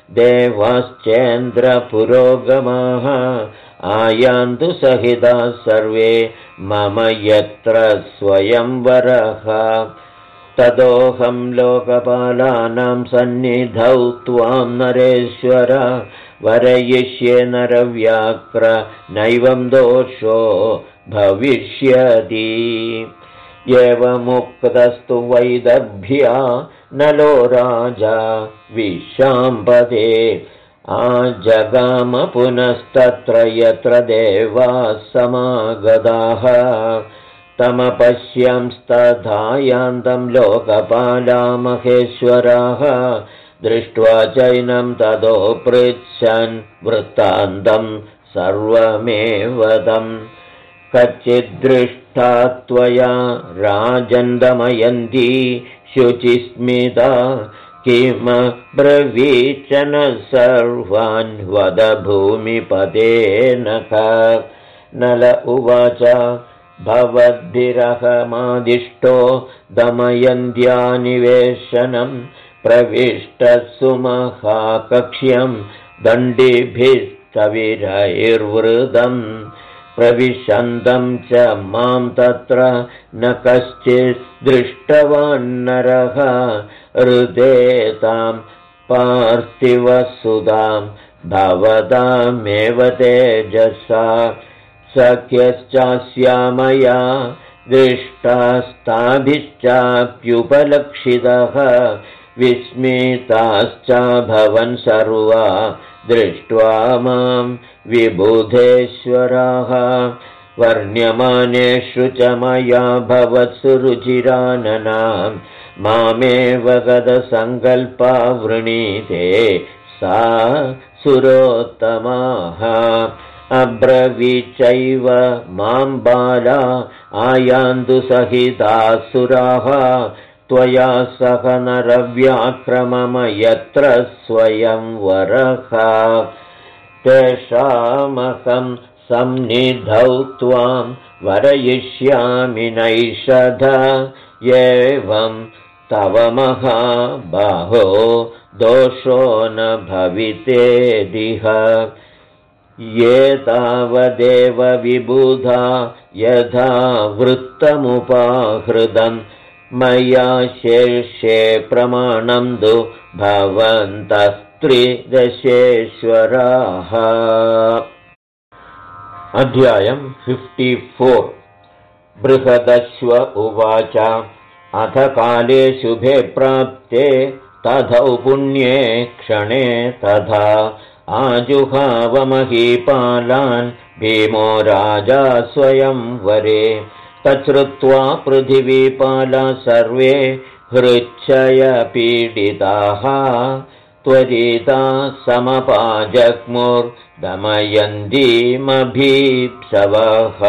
देवाश्चेन्द्रपुरोगमाः आयान्तु सहिताः सर्वे मम यत्र स्वयंवरः तदोऽहं लोकपालानां सन्निधौ त्वां नरेश्वर वरयिष्ये नरव्याघ्र नैवं दोषो भविष्यति एवमुक्तस्तु वैदर्भ्या नलो राजा विशाम्पदे आजगाम पुनस्तत्र यत्र देवाः समागताः तमपश्यंस्तथायान्तं लोकपाला महेश्वराः दृष्ट्वा चैनं ततो पृच्छन् वृत्तान्तं सर्वमेवदम् कच्चिद्दृष्टा त्वया राजन्दमयन्ती शुचिस्मिता किमब्रवीचन सर्वान् वद भूमिपते नख नल उवाच भवद्भिरहमादिष्टो दमयन्त्या निवेशनं प्रविष्टः सुमहाकक्ष्यं दण्डिभिस्तविरैर्वृदम् प्रविशन्तं च मां तत्र न कश्चित् दृष्टवान्नरः हृदेतां पार्थिवसुधां भवतामेव तेजसा सख्यश्चास्यामया दृष्टास्ताभिश्चाप्युपलक्षितः विस्मिताश्चाभवन् सर्वा दृष्ट्वा मां विबुधेश्वराः वर्ण्यमानेषु च मया भवत्सु रुचिराननां मामेव गतसङ्कल्पा वृणीते सा सुरोत्तमाः अब्रवीचैव मां बाला आयान्तु सहितासुराः त्वया सह नरव्याक्रमम यत्र स्वयंवरः तेषामहं संनिधौ त्वां वरयिष्यामि नैषध एवं तव महाबाहो दोषो न भवितेदिह ये तावदेव विबुधा यथा वृत्तमुपाहृदम् मया शेषे प्रमाणं तु भवन्तस्त्रिदशेश्वराः। अध्यायं 54 बृहदश्व उवाच अथ काले शुभे प्राप्ते तथौ पुण्ये क्षणे तथा आजुहावमहीपालान् भीमो राजा स्वयंवरे तच्छ्रुत्वा पृथिवीपाला सर्वे हृच्छयपीडिताः त्वरिता समपाजग्मुर्दमयन्तीमभीप्सवः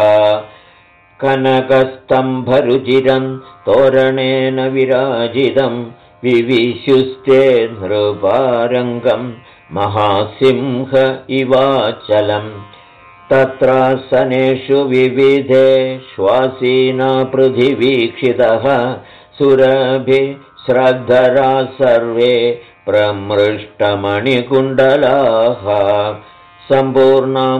कनकस्तम्भरुचिरं तोरणेन विराजितं विविशुस्ते नृपारङ्गं महासिंह इवाचलम् तत्रासनेषु विविधे श्वासीना पृथिवीक्षितः सुरभिः श्रद्धरा सर्वे प्रमृष्टमणिकुण्डलाः सम्पूर्णां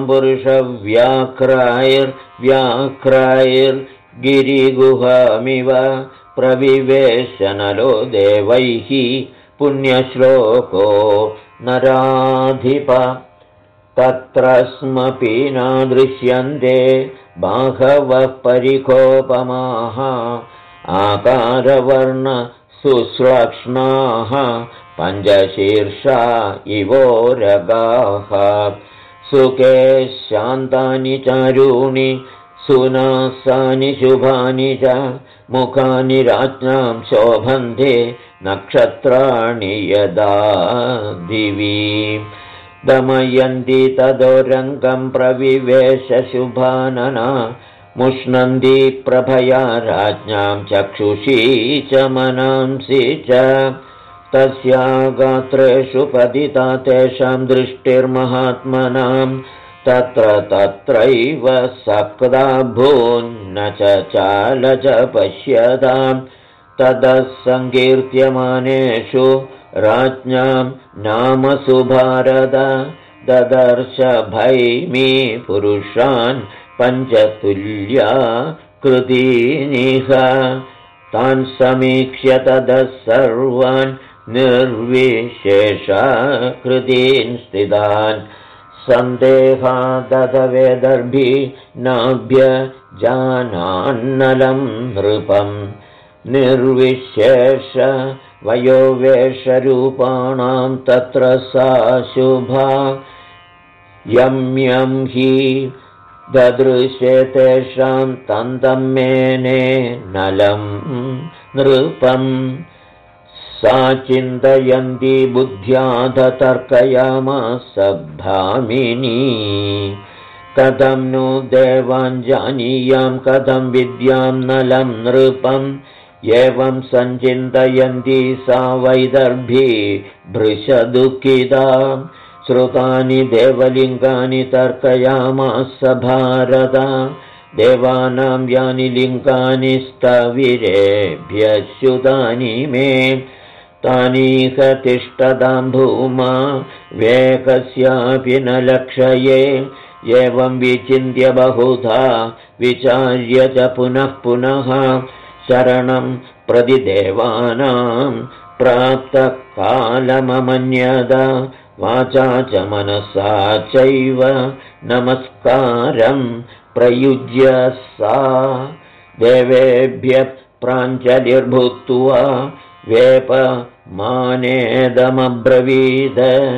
पुरुषव्याघ्रायैर्व्याघ्रायैर्गिरिगुहामिव प्रविवेशनलो देवैः पुण्यश्लोको नराधिप तत्र स्मपि न दृश्यन्ते बाहवः परिकोपमाः आकारवर्ण सुश्लक्ष्णाः पञ्चशीर्षा इवोरगाः सुखे शान्तानि चारूणि सुनासानि शुभानि च मुखानि राज्ञां शोभन्ते नक्षत्राणि यदा दिवि दमयन्ति तदो रङ्गं प्रविवेश शुभानना मुष्णन्ति प्रभया राज्ञां चक्षुषी च मनांसि च तस्या गात्रेषु पतिता तेषां दृष्टिर्महात्मनां तत्र तत्रैव सक्ता भून्न च चाल च पश्यतां ततः सङ्कीर्त्यमानेषु राज्ञां नामसु भारत ददर्श भैमी पुरुषान् पञ्चतुल्या कृतीनिह तान् समीक्ष्य ततः सर्वान् निर्विशेषकृतीन् स्थितान् सन्देहादवेदर्भी नाभ्यजानान्नलं नृपम् निर्विशेष वयोवेषरूपाणां तत्र सा शुभा यं यं हि ददृशे तेषां तन्तं मेने नलं नृपम् सा चिन्तयन्ती बुद्ध्याध तर्कयामास भामिनी कथं नु देवान् जानीयां कथं विद्यां नलं नृपम् एवं सञ्चिन्तयन्ती सा वैदर्भी भृशदुःखिता श्रुतानि देवलिङ्गानि तर्कयामास भारत देवानां यानि लिङ्गानि स्थविरेभ्यच्युतानि मे तानीह तिष्ठतां भूमा वेकस्यापि न लक्षये एवं विचिन्त्य बहुधा विचार्य च पुनः पुनः शरणं प्रति देवानां प्राप्तकालममन्यद वाचा च मनसा चैव नमस्कारं प्रयुज्य सा देवेभ्यः प्राञ्जलिर्भूत्वा वेपमानेदमब्रवीद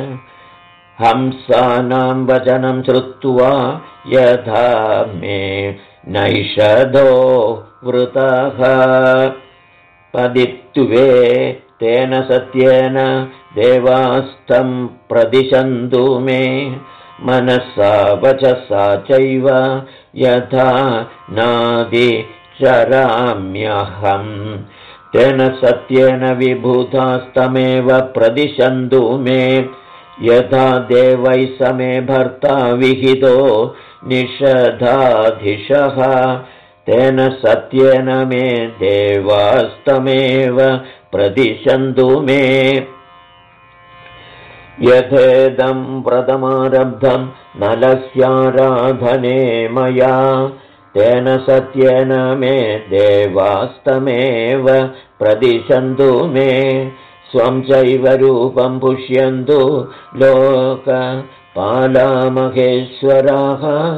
हंसानां वचनं श्रुत्वा यथा मे नैषधो वृतः पदित्वे तेन सत्येन देवास्तं प्रदिशन्तु मे मनसा वचसा चैव यथा नादिचराम्यहम् तेन सत्येन विभूतास्तमेव प्रदिशन्तु मे यथा देवैः समे भर्ता विहितो निषधाधिशः तेन सत्येन मे देवास्तमेव प्रदिशन्तु मे यथेदं व्रतमारब्धं नलस्याराधने मया तेन सत्येन मे देवास्तमेव प्रदिशन्तु मे स्वं चैव रूपं पुष्यन्तु लोकपालामहेश्वराः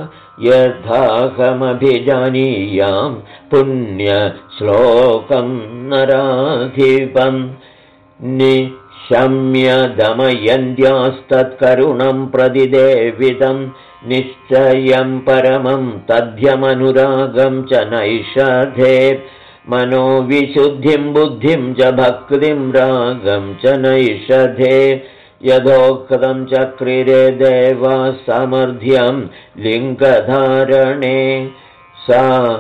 यथाहमभिजानीयां पुण्यश्लोकं नराधिपं निशम्य दमयन्त्यास्तत्करुणं प्रतिदेवितं निश्चयं परमं तद्यमनुरागं च नैषधे मनोविशुद्धिं बुद्धिं च भक्तिं रागं च नैषधे यथोक्तं चक्रिरे देवा समर्ध्यं लिङ्गधारणे सा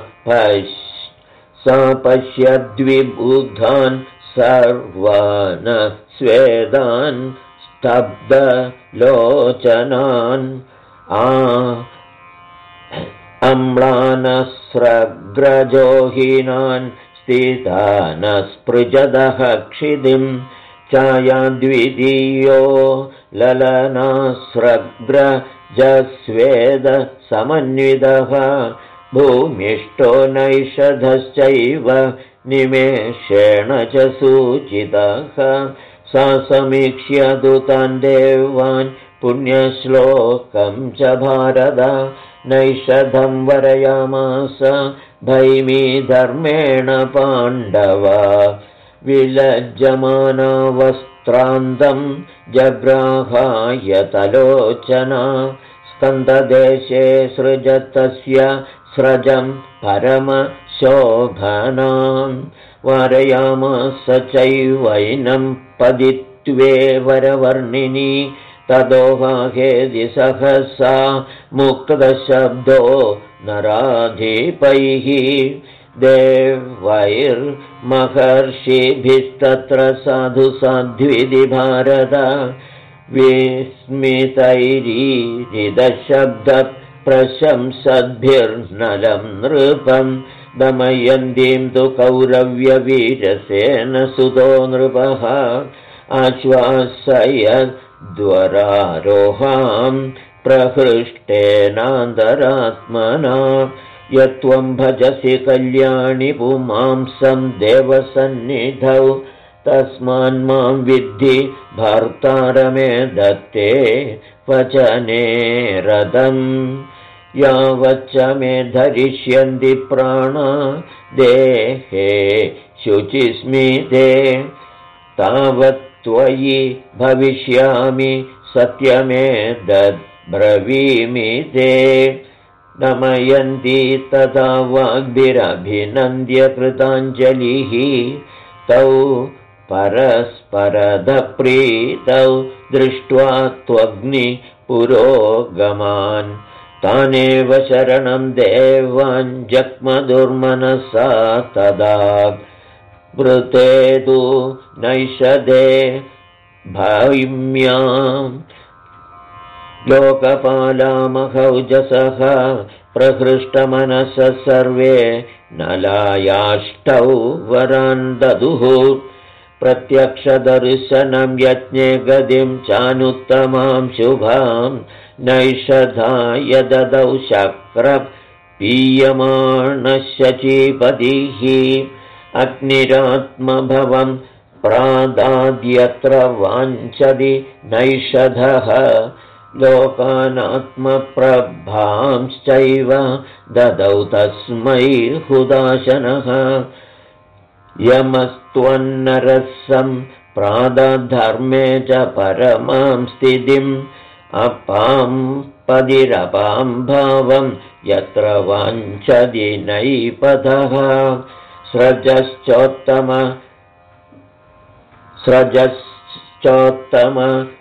पश्यद्विबुधान् सर्वान् स्वेदान् स्तब्धलोचनान् अम्लानस्रग्रजोहीनान् स्थितानस्पृजदः क्षितिम् छायाद्वितीयो ललनास्रग्रजस्वेद समन्वितः भूमिष्ठो नैषधश्चैव निमेषेण च सूचितः सा समीक्ष्य दूतान् देवान् पुण्यश्लोकं च भारत नैषधं वरयामास भैमी धर्मेण पाण्डव विलज्जमाना वस्त्रान्तं जग्राहाय तलोचना स्कन्ददेशे सृजतस्य स्रजं परमशोभनां वारयामास चैवैनं पदित्वे वरवर्णिनी तदोहाहेदि सहसा मुक्तशब्दो नराधिपैः देवैर्महर्षिभिस्तत्र साधु साध्विधि भारत विस्मितैरीरिदशब्दप्रशंसद्भिर्नलं नृपं दमयन्तीं तु कौरव्यवीरसेनसुतो नृपः आश्वासयद्वरारोहां प्रहृष्टेनान्तरात्मना यत्त्वं भजसि कल्याणि पुमांसं देवसन्निधौ तस्मान्मां विद्धि भर्तारमे दत्ते वचने रदम् यावच्च मे धरिष्यन्ति प्राणा देहे शुचिस्मिते तावत्त्वयि भविष्यामि सत्यमेतद्ब्रवीमि ते दमयन्ती तथा वाग्भिरभिनन्द्य कृताञ्जलिः तौ परस्परदप्रीतौ दृष्ट्वा त्वग्निपुरोगमान् तानेव शरणं देवान् जग्मदुर्मनसा तदा वृते तु नैषधे भैम्यां लोकपालामहौजसः प्रहृष्टमनसः सर्वे नलायाष्टौ वरान् ददुः प्रत्यक्षदर्शनं यज्ञे गतिं चानुत्तमां शुभां नैषधाय ददौ शक्रपीयमाणशचीपतिः अग्निरात्मभवं प्रादाद्यत्र वाञ्छति नैषधः लोकानात्मप्रभांश्चैव ददौ तस्मै हुदाशनः यमस्त्वन्नरसं प्रादधर्मे च परमां स्थितिम् अपां पदिरपां भावं यत्र वाञ्छति नैपथः स्रजश्चोत्तम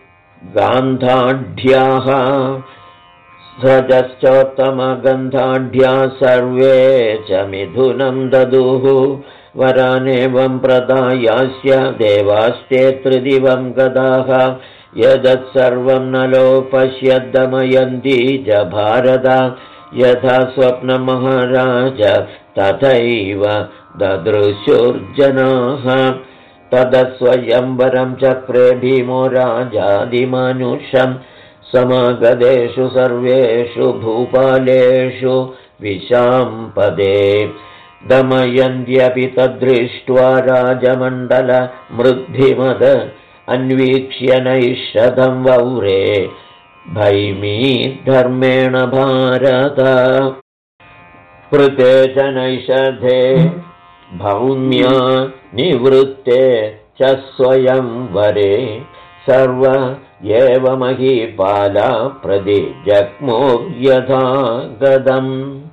गान्धाढ्याः सर्वे च मिथुनं ददुः वरानेवं प्रदायास्य देवास्ते त्रिदिवं गदाः यदत्सर्वं नलो पश्यद्दमयन्ती च भारत यथा स्वप्नमहाराज तथैव ददृशुर्जनाः तदस्वयंवरं चक्रे भीमो राजादिमानुषं समागतेषु सर्वेषु भूपालेषु विशाम्पदे दमयन्त्यपि तद्दृष्ट्वा राजमण्डलमृद्धिमद अन्वीक्ष्य नैषधं वौरे भैमी धर्मेण भारत कृते च नैषधे भौम्या निवृत्ते च स्वयंवरे सर्व एव महीपाला प्रतिजग्मुर्यथा गदम्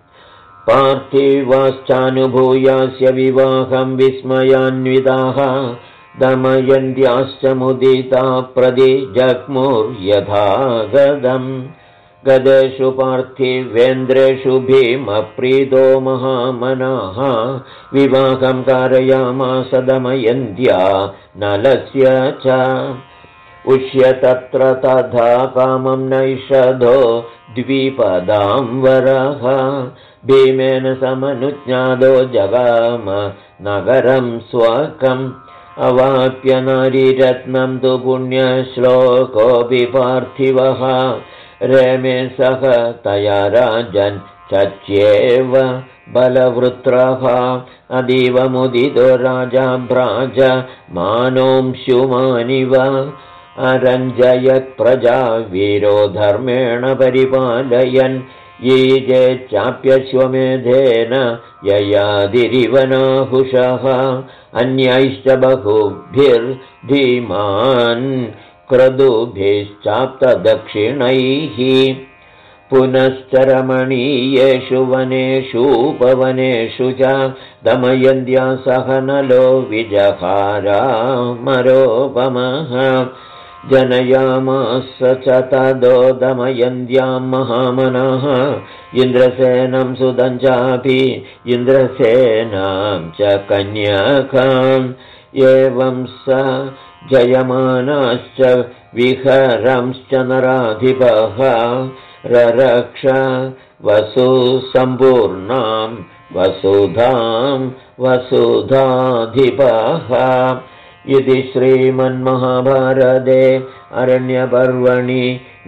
पार्थिवाश्चानुभूयास्य विवाहं विस्मयान्विताः दमयन्त्याश्च मुदिता प्रतिजग्मुर्यथा गदम् गदेषु पार्थिवेन्द्रेषु भीमप्रीतो महामनाः विवाहं कारयामास दमयन्त्या नलस्य च उष्य तत्र तथा कामं नैषधो द्विपदां वरः भीमेन समनुज्ञातो जगाम नगरं स्वकम् अवाप्य नारीरत्नं तु पुण्यश्लोकोऽपि पार्थिवः रेमे सह तया राजन् चच्येव बलवृत्रः अतीव मुदितो राजा भ्राज मानोंशुमानिव अरञ्जयत् प्रजा वीरो धर्मेण परिपालयन् ये चाप्यश्वमेधेन ययादिरिव नाहुषः अन्यैश्च बहुभिर्धीमान् क्रतुभिश्चाप्तदक्षिणैः पुनश्च रमणीयेषु वनेषूपवनेषु च दमयन्त्या सह नलो विजहारामरोपमः जनयामास च तदो दमयन्त्यां महामनः इन्द्रसेनं सुतं चापि इन्द्रसेनां च कन्यकाम् एवं स जयमानाश्च विहरंश्च नराधिपः ररक्ष वसुसम्पूर्णां वसुधां वसुधाधिपः इति श्रीमन्महाभारते अरण्यपर्वणि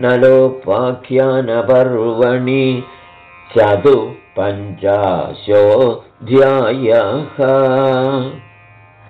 नलोपाख्यानपर्वणि 45 अध्यायः।